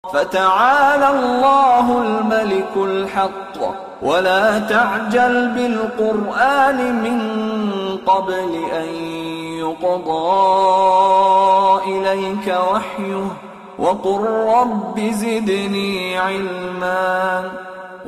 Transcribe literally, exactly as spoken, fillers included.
فتعالى الله الملك الحق ولا تعجل بالقرآن من قبل أن يقضى إليك وحيه وقل رب زدني علما